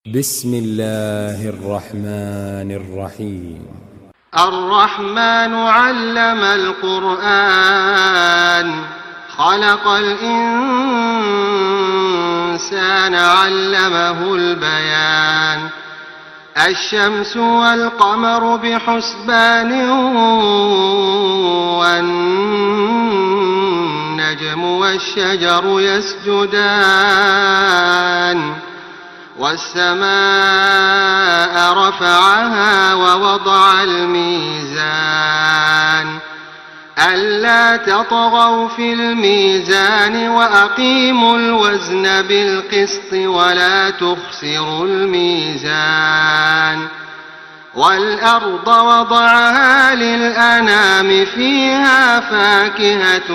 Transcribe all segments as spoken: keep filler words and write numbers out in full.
بسم الله الرحمن الرحيم. الرحمن علم القرآن خلق الإنسان علمه البيان. الشمس والقمر بحسبان والنجم والشجر يسجدان والسماء رفعها ووضع الميزان ألا تطغوا في الميزان وأقيموا الوزن بالقسط ولا تخسروا الميزان. والأرض وضعها للأنام فيها فاكهة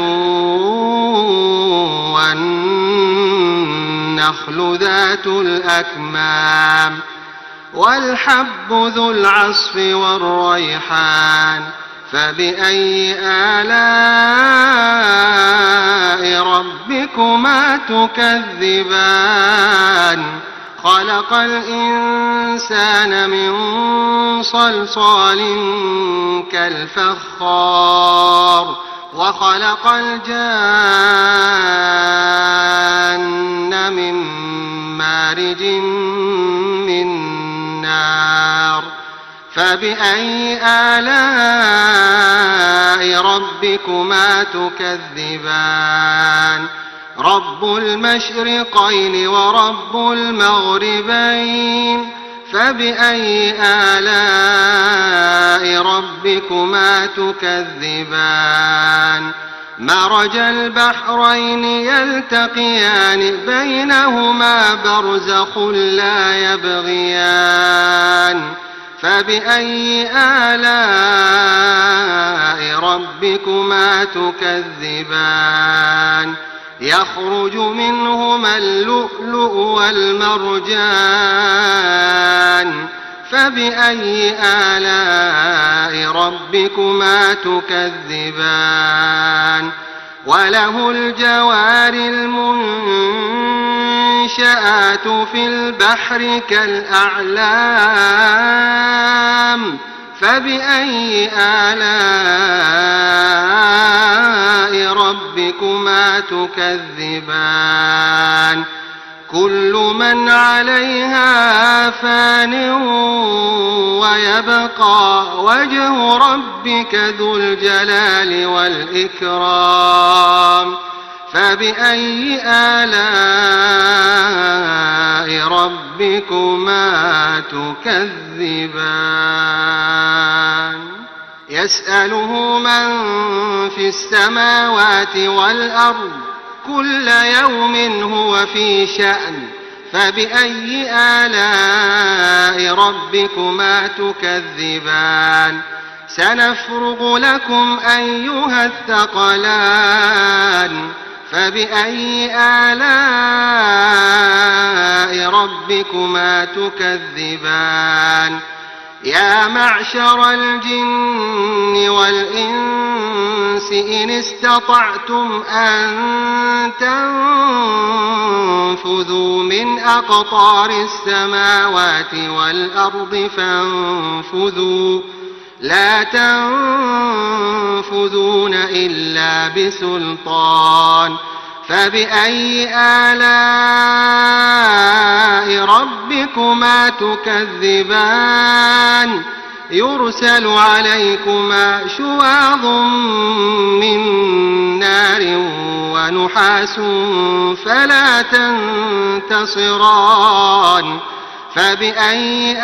والنخل ذات الأكمام والحب ذو العصف والريحان. فبأي آلاء ربكما تكذبان؟ خلق الإنسان من صلصال كالفخار وخلق الجان من مارج من نار. فبأي آلاء ربكما تكذبان؟ رب المشرقين ورب المغربين. فبأي آلاء ربكما تكذبان؟ مرج البحرين يلتقيان بينهما برزخ لا يبغيان. فبأي آلاء ربكما تكذبان؟ يخرج منهما اللؤلؤ والمرجان. فبأي آلاء ربكما تكذبان؟ وله الجوار المنشآت في البحر كالأعلام. فبأي آلاء ربكما تكذبان؟ كل من عليها فان ويبقى وجه ربك ذو الجلال والإكرام. فبأي آلاء ربكما تكذبان؟ يسأله من في السماوات والأرض كل يوم هو في شأن. فبأي آلاء ربكما تكذبان؟ سنفرغ لكم أيها الثقلان. فبأي آلاء ربكما تكذبان؟ يا معشر الجن والإنس إن استطعتم أن تنفذوا من أقطار السماوات والأرض فانفذوا لا تنفذون إلا بسلطان. فبأي آلاء ربكما تكذبان؟ يرسل عليكما شواظ من نار ونحاس فلا تنتصران. فبأي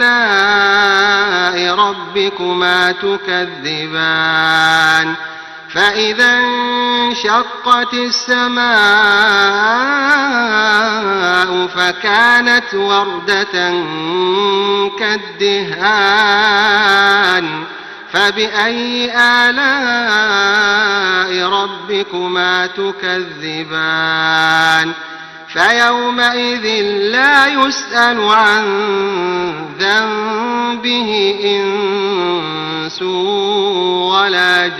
آلاء ربكما تكذبان؟ فإذا انشقت السماء فكانت وردة كالدهان. فبأي آلاء ربكما تكذبان؟ فيومئذ لا يسأل عن ذنبه إنس ولا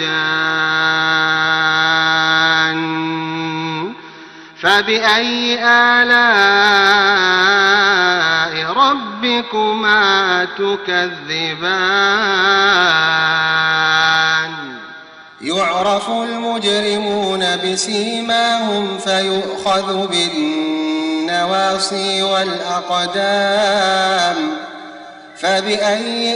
جان. فبأي آلاء ربكما تكذبان يعرف المجرمون بسيماهم فيؤخذ بالنواصي والأقدام فبأي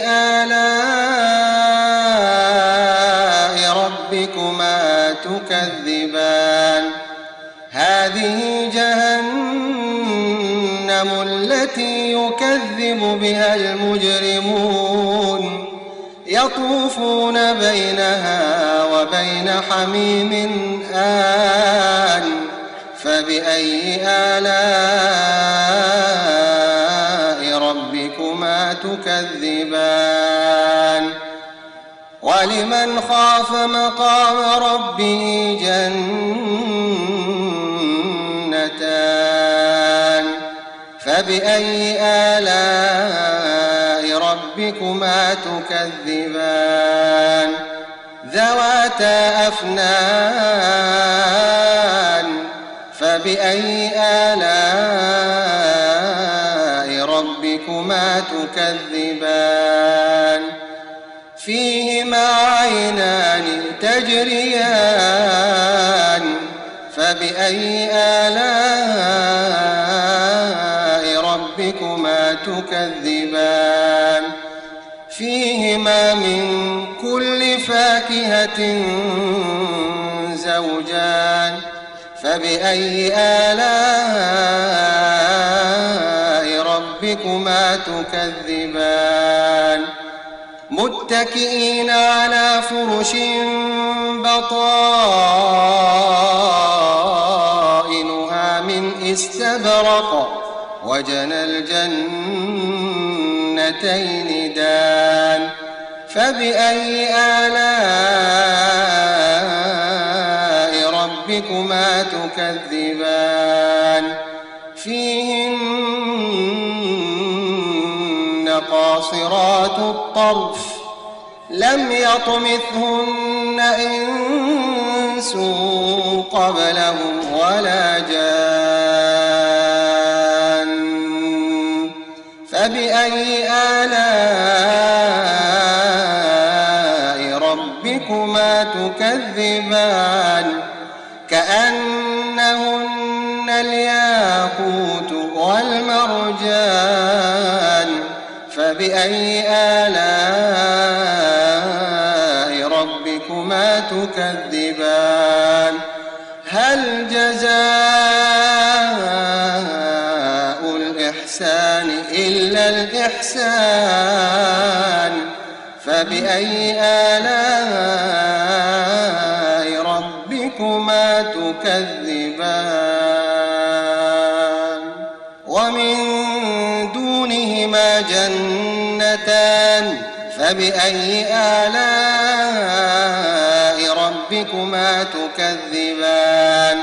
آلاء ربكما تكذبان هذه جهنم التي يكذب بها المجرمون يطوفون بينها وبين حميم آن فبأي آلاء ربكما تكذبان ولمن خاف مقام ربه جنتان فبأي آلاء ربكما تكذبان ذواتا أفنان فبأي آلاء ربكما تكذبان فيهما عينان تجريان فبأي آلاء ربكما تكذبان فيهما من كل فاكهة زوجان فبأي آلاء ربكما تكذبان متكئين على فرش بطائنها من استبرق وجنى الجنتين دان فبأي آلاء ربكما تكذبان فيهن قاصرات الطرف لم يطمثهن إنس قبلهم ولا جان فبأي آلاء ربكما تكذبان كأنهن الياقوت والمرجان فبأي آلاء ربكما تكذبان هل جزاء الإحسان إلا الإحسان فبأي آلاء ربكما تكذبان ومن دونهما جنتان فبأي آلاء ربكما تكذبان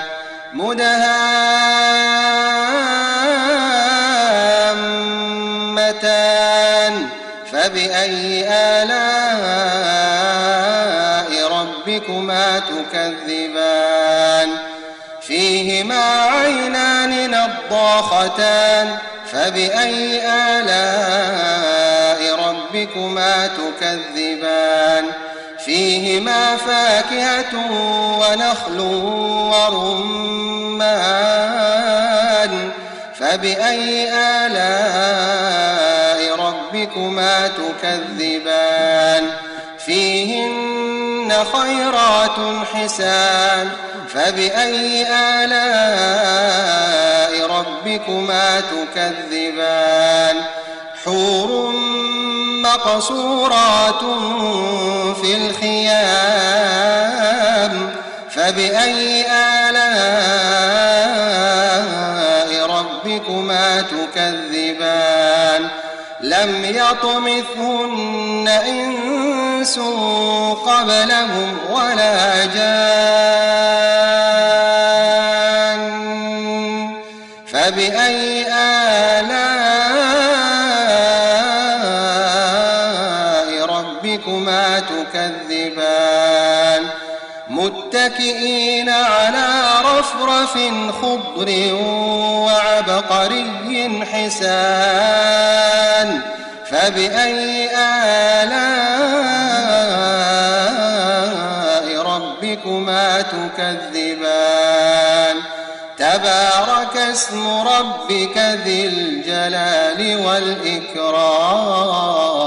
مدهامتان فبأي آلاء ربكما تكذبان فيهما عينان نضاختان فبأي آلاء ربكما تكذبان فيهما فاكهة ونخل ورمان فبأي آلاء ربكما تكذبان فيهن خيرات حسان فبأي آلاء ربكما تكذبان حور مقصورات في الخيام فبأي آلاء ربكما تكذبان لم يطمثهن إنس قبلهم ولا جان فبأي آلاء ربكما تكذبان متكئين على رفرف خضر وعبقري حسان فبأي آلاء ربكما تكذبان تبارك اسم ربك ذي الجلال والإكرام